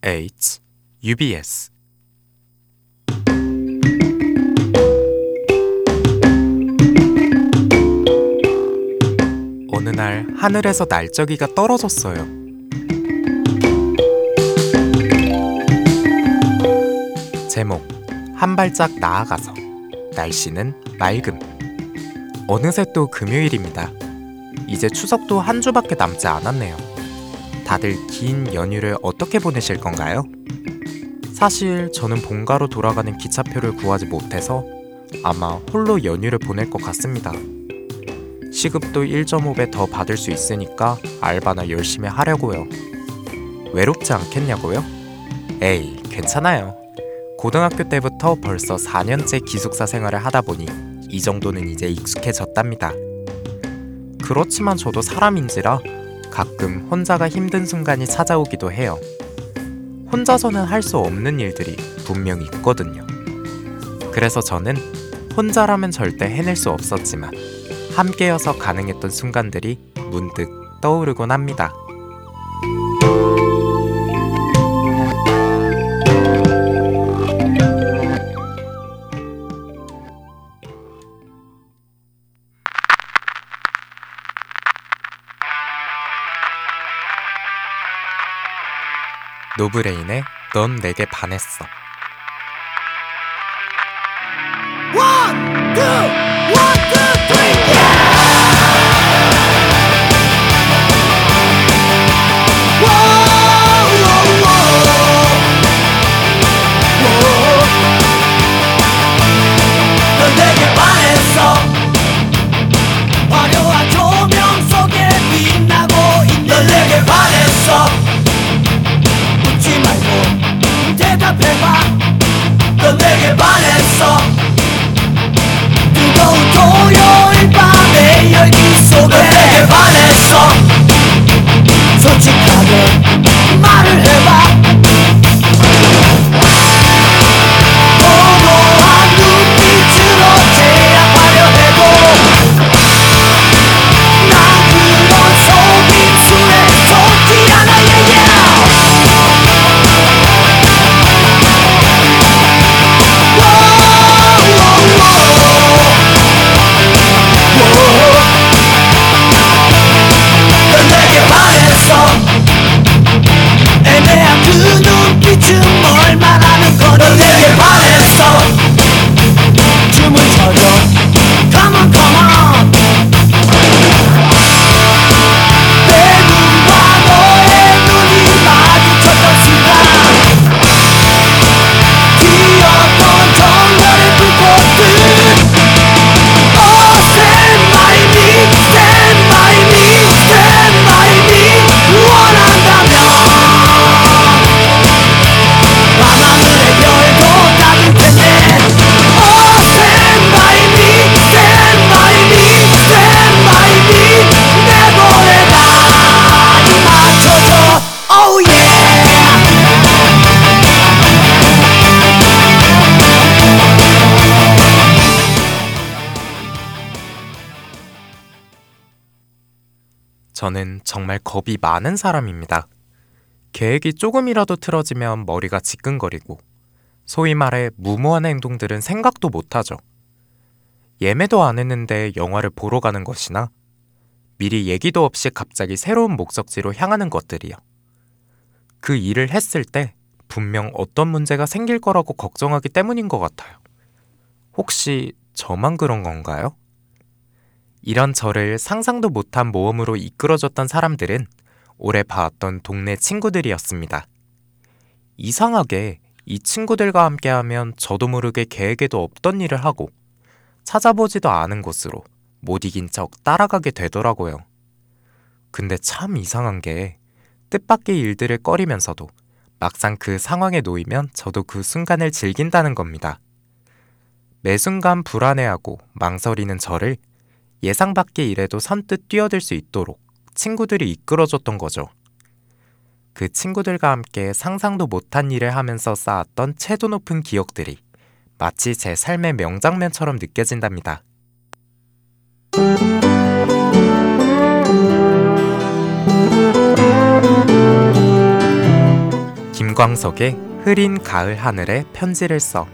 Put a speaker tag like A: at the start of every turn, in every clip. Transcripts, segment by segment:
A: H UBS 어느 날 하늘에서 날짜기가 떨어졌어요. 제목 한 발짝 나아가서. 날씨는 맑음. 어느새 또 금요일입니다. 이제 추석도 한 주밖에 남지 않았네요. 다들 긴 연휴를 어떻게 보내실 건가요? 사실 저는 본가로 돌아가는 기차표를 구하지 못해서 아마 홀로 연휴를 보낼 것 같습니다. 시급도 1.5배 더 받을 수 있으니까 알바나 열심히 하려고요. 외롭지 않겠냐고요? 에이, 괜찮아요. 고등학교 때부터 벌써 4년째 기숙사 생활을 하다 보니 이 정도는 이제 익숙해졌답니다. 그렇지만 저도 사람인지라 가끔 혼자가 힘든 순간이 찾아오기도 해요. 혼자서는 할 수 없는 일들이 분명히 있거든요. 그래서 저는 혼자라면 절대 해낼 수 없었지만 함께여서 가능했던 순간들이 문득 떠오르곤 합니다. 노브레인의 넌 내게 반했어.
B: One, two, one, two, three, yeah! Whoa, whoa, whoa. Whoa. 넌 내게 반했어. 화려한 조명 속에 빛나고 있는 넌 내게 반했어. 웃지 말고 대답해봐. 넌 내게 반했어. 뜨거운 토요일 밤의 열기 속에 넌 내게 반했어. 솔직하게 말을 해봐. 고고한 눈빛으로 제압하려 해도 난 그런 속임수에 속지 않아. yeah, yeah. 넌 내게 반했어. 애매한 그 눈빛은 뭘 말하는 거니. 넌 내게 반했어. 춤을 춰줘. Come on, come on. 내 눈과 너의 눈이 마주쳤던 순간 기었던 정열의 불꽃들. Oh, stand by me, stand by me, stand by me. 원한다면 밤하늘의 별도 따줄 텐데. Oh, stand by me, stand by me, stand by me. 내 노래가 이 맞춰줘. Oh yeah.
A: 저는 정말 겁이 많은 사람입니다. 계획이 조금이라도 틀어지면 머리가 지끈거리고 소위 말해 무모한 행동들은 생각도 못하죠. 예매도 안 했는데 영화를 보러 가는 것이나 미리 얘기도 없이 갑자기 새로운 목적지로 향하는 것들이요. 그 일을 했을 때 분명 어떤 문제가 생길 거라고 걱정하기 때문인 것 같아요. 혹시 저만 그런 건가요? 이런 저를 상상도 못한 모험으로 이끌어줬던 사람들은 오래 봐왔던 동네 친구들이었습니다. 이상하게 이 친구들과 함께하면 저도 모르게 계획에도 없던 일을 하고 찾아보지도 않은 곳으로 못 이긴 척 따라가게 되더라고요. 근데 참 이상한 게 뜻밖의 일들을 꺼리면서도 막상 그 상황에 놓이면 저도 그 순간을 즐긴다는 겁니다. 매 순간 불안해하고 망설이는 저를 예상 밖의 일에도 선뜻 뛰어들 수 있도록 친구들이 이끌어줬던 거죠. 그 친구들과 함께 상상도 못한 일을 하면서 쌓았던 채도 높은 기억들이 마치 제 삶의 명장면처럼 느껴진답니다. 김광석의 흐린 가을 하늘에 편지를 써.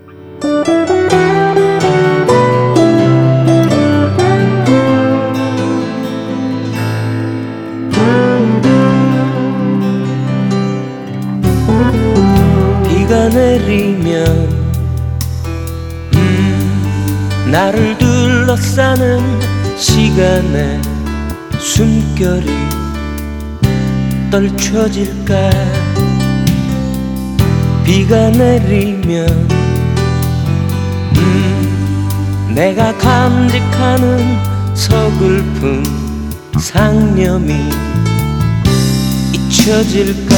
C: 비가 내리면 나를 둘러싸는 시간에 숨결이 떨쳐질까. 비가 내리면 내가 감직하는 서글픈 상념이 잊혀질까.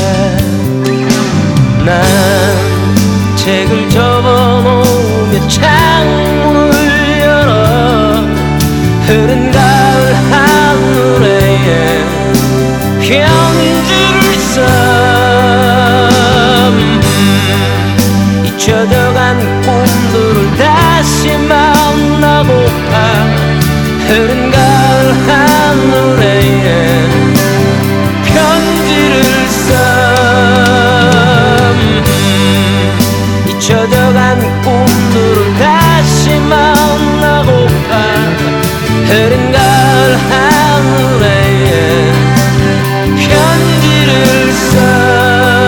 C: 난 책을 접어놓으며 창문을 열어 흐른 가을 하늘에 편지를 써. 잊혀져간 꿈들을 다시 만나고파. 흐른 가을 하늘에 편지를 써. 잊혀져간 꿈들을 다시 만나고파. 흐린 가을 하늘에 편지를 써.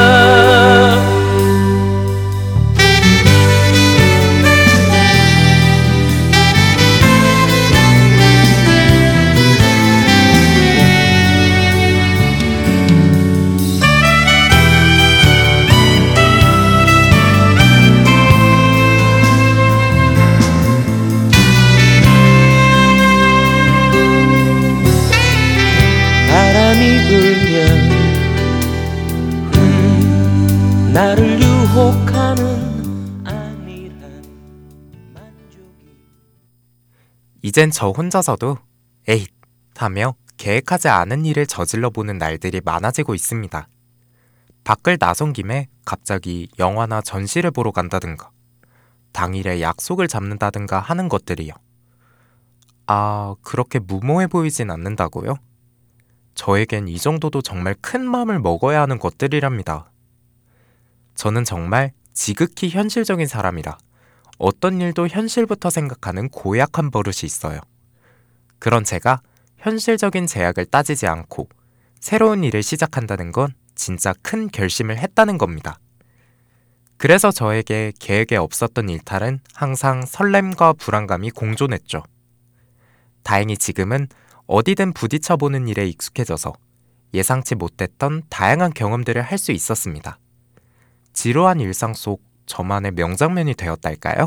C: 나를 유혹하는 안일한 만족이.
A: 이젠 저 혼자서도 에잇 하며 계획하지 않은 일을 저질러 보는 날들이 많아지고 있습니다. 밖을 나선 김에 갑자기 영화나 전시를 보러 간다든가 당일에 약속을 잡는다든가 하는 것들이요. 아, 그렇게 무모해 보이진 않는다고요? 저에겐 이 정도도 정말 큰 마음을 먹어야 하는 것들이랍니다. 저는 정말 지극히 현실적인 사람이라 어떤 일도 현실부터 생각하는 고약한 버릇이 있어요. 그런 제가 현실적인 제약을 따지지 않고 새로운 일을 시작한다는 건 진짜 큰 결심을 했다는 겁니다. 그래서 저에게 계획에 없었던 일탈은 항상 설렘과 불안감이 공존했죠. 다행히 지금은 어디든 부딪혀보는 일에 익숙해져서 예상치 못했던 다양한 경험들을 할 수 있었습니다. 지루한 일상 속 저만의 명장면이 되었달까요?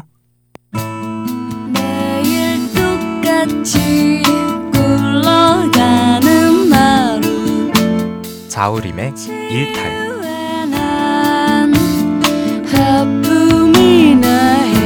D: 매일 똑같이 굴러가는 하루.
A: 자우림의 일탈.
D: 난 하품이나 해.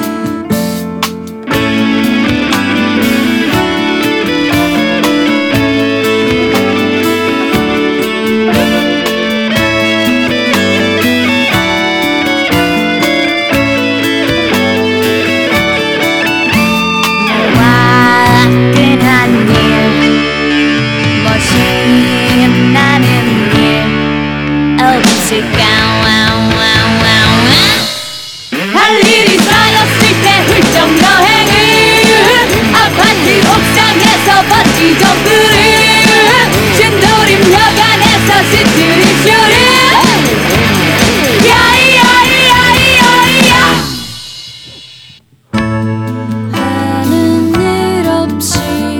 D: 할 일이 쌓였을 때 훌쩍 여행을 아파트 옥상에서 번지 점프를 신도림 여관에서 스트릿 쇼를 야이야이야이야이야 하는 일 없이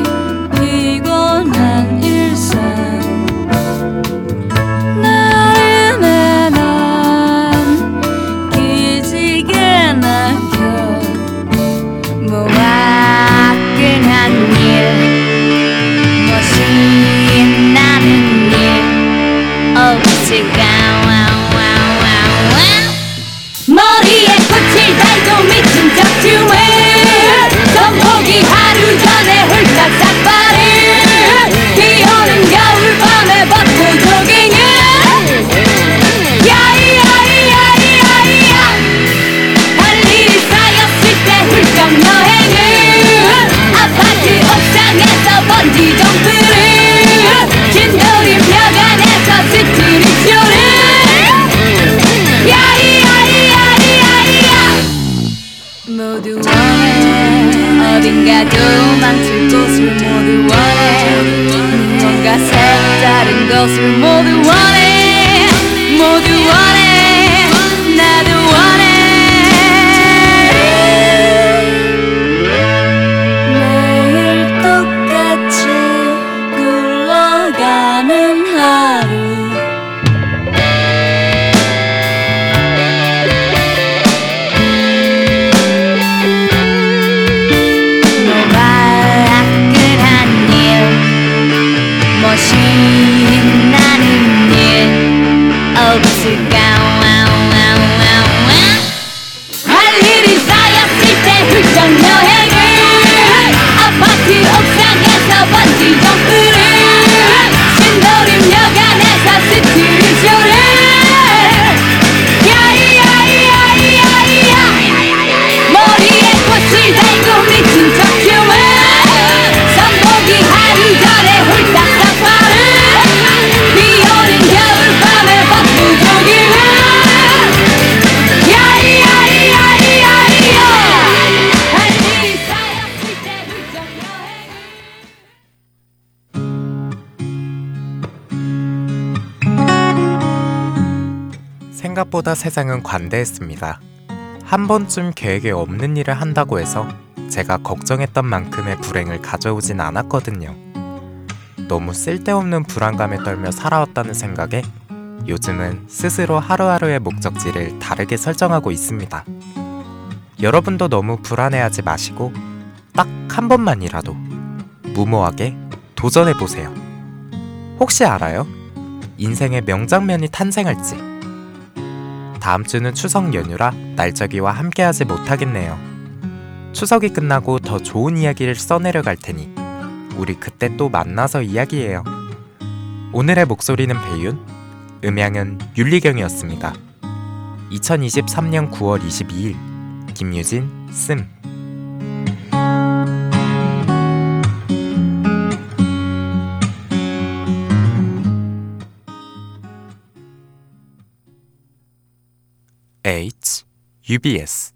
D: 피곤한 일상 것을 모두 원해 모두 원해 나도 원해 매일 똑같이 굴러가는 하루 노발화끈한 일 뭐 신나는 일 없을까 할 일이 쌓였을 때 훌쩍 여행을 아파트 옥상에서 번지 점프를 신도림역 안에서 스트릿쇼를 야이야이야이야이야 머리에 꽃을 달고 미친 척춤을 선보기 하루 전에 홀딱 사파를 비오는 겨울밤에 박수조기를 야이야이야이야이야 할 일이 쌓였을 때 훌쩍 여행을
A: 생각보다 세상은 관대했습니다. 한 번쯤 계획에 없는 일을 한다고 해서 제가 걱정했던 만큼의 불행을 가져오진 않았거든요. 너무 쓸데없는 불안감에 떨며 살아왔다는 생각에 요즘은 스스로 하루하루의 목적지를 다르게 설정하고 있습니다. 여러분도 너무 불안해하지 마시고 딱 한 번만이라도 무모하게 도전해보세요. 혹시 알아요? 인생의 명장면이 탄생할지. 다음 주는 추석 연휴라 날짜기와 함께하지 못하겠네요. 추석이 끝나고 더 좋은 이야기를 써내려 갈 테니 우리 그때 또 만나서 이야기해요. 오늘의 목소리는 배윤, 음향은 윤리경이었습니다. 2023년 9월 22일 김유진 씀. UBS